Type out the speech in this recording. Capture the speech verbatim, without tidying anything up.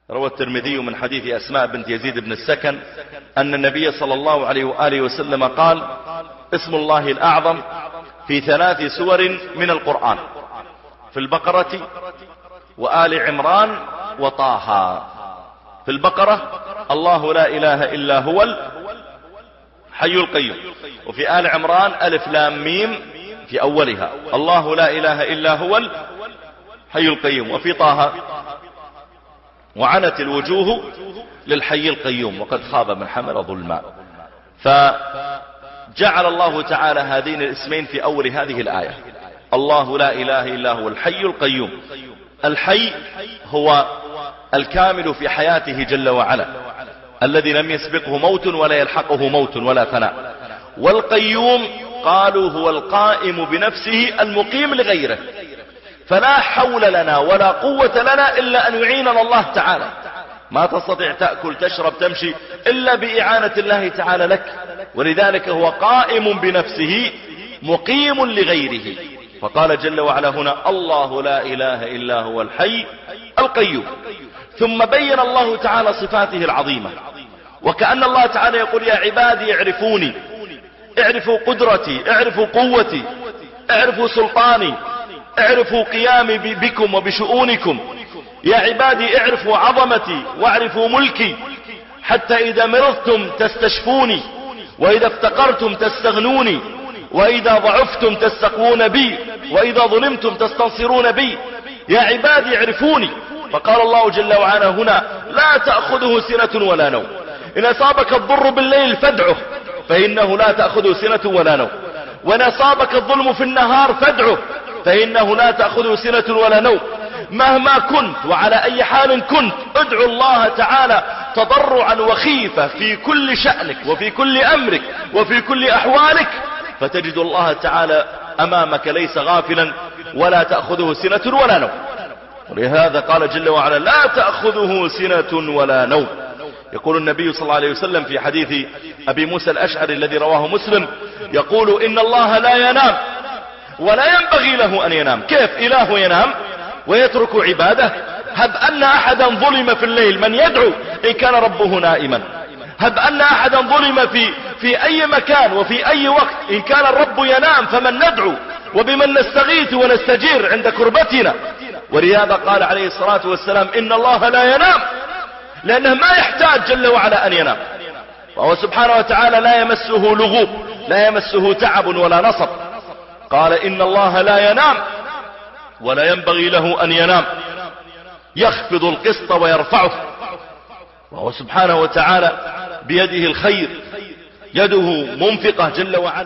روى الترمذي من حديث أسماء بنت يزيد بن السكن أن النبي صلى الله عليه وآله وسلم قال: اسم الله الأعظم في ثلاث سور من القرآن، في البقرة وآل عمران وطه. في البقرة: الله لا إله إلا هو الحي القيوم. وفي آل عمران: ألف لام ميم في أولها، الله لا إله إلا هو الحي القيوم. وفي طه: وعنت الوجوه للحي القيوم وقد خاب من حمل ظلما. فجعل الله تعالى هذين الاسمين في أول هذه الآية: الله لا إله إلا هو الحي القيوم. الحي هو الكامل في حياته جل وعلا، الذي لم يسبقه موت ولا يلحقه موت ولا فناء. والقيوم قالوا هو القائم بنفسه المقيم لغيره، فلا حول لنا ولا قوة لنا إلا أن يعيننا الله تعالى. ما تستطيع تأكل تشرب تمشي إلا بإعانة الله تعالى لك، ولذلك هو قائم بنفسه مقيم لغيره. فقال جل وعلا هنا: الله لا إله إلا هو الحي القيوم. ثم بين الله تعالى صفاته العظيمة، وكأن الله تعالى يقول: يا عبادي اعرفوني، اعرفوا قدرتي، اعرفوا قوتي، اعرفوا سلطاني، اعرفوا قيامي بكم وبشؤونكم. يا عبادي اعرفوا عظمتي واعرفوا ملكي، حتى إذا مرضتم تستشفوني، وإذا افتقرتم تستغنوني، وإذا ضعفتم تستقوون بي، وإذا ظلمتم تستنصرون بي. يا عبادي اعرفوني. فقال الله جل وعلا هنا: لا تأخذه سنة ولا نوم. إن أصابك الضر بالليل فادعه فإنه لا تأخذه سنة ولا نوم، وإن أصابك الظلم في النهار فادعه فإنه لا تأخذه سنة ولا نوم. مهما كنت وعلى أي حال كنت، ادعو الله تعالى تضرعا وخيفة في كل شأنك وفي كل أمرك وفي كل أحوالك، فتجد الله تعالى أمامك ليس غافلا، ولا تأخذه سنة ولا نوم. ولهذا قال جل وعلا: لا تأخذه سنة ولا نوم. يقول النبي صلى الله عليه وسلم في حديث أبي موسى الأشعري الذي رواه مسلم، يقول: إن الله لا ينام ولا ينبغي له أن ينام. كيف إله ينام ويترك عباده؟ هب أن أحدا ظلم في الليل، من يدعو إن كان ربه نائما؟ هب أن أحدا ظلم في, في أي مكان وفي أي وقت، إن كان الرب ينام فمن ندعو وبمن نستغيث ونستجير عند كربتنا؟ ولهذا قال عليه الصلاة والسلام: إن الله لا ينام، لأنه ما يحتاج جل وعلا أن ينام، وهو سبحانه وتعالى لا يمسه لغوب، لا يمسه تعب ولا نصب. قال: إن الله لا ينام ولا ينبغي له أن ينام، يخفض القسط ويرفعه، وهو سبحانه وتعالى بيده الخير، يده منفقة جل وعلا.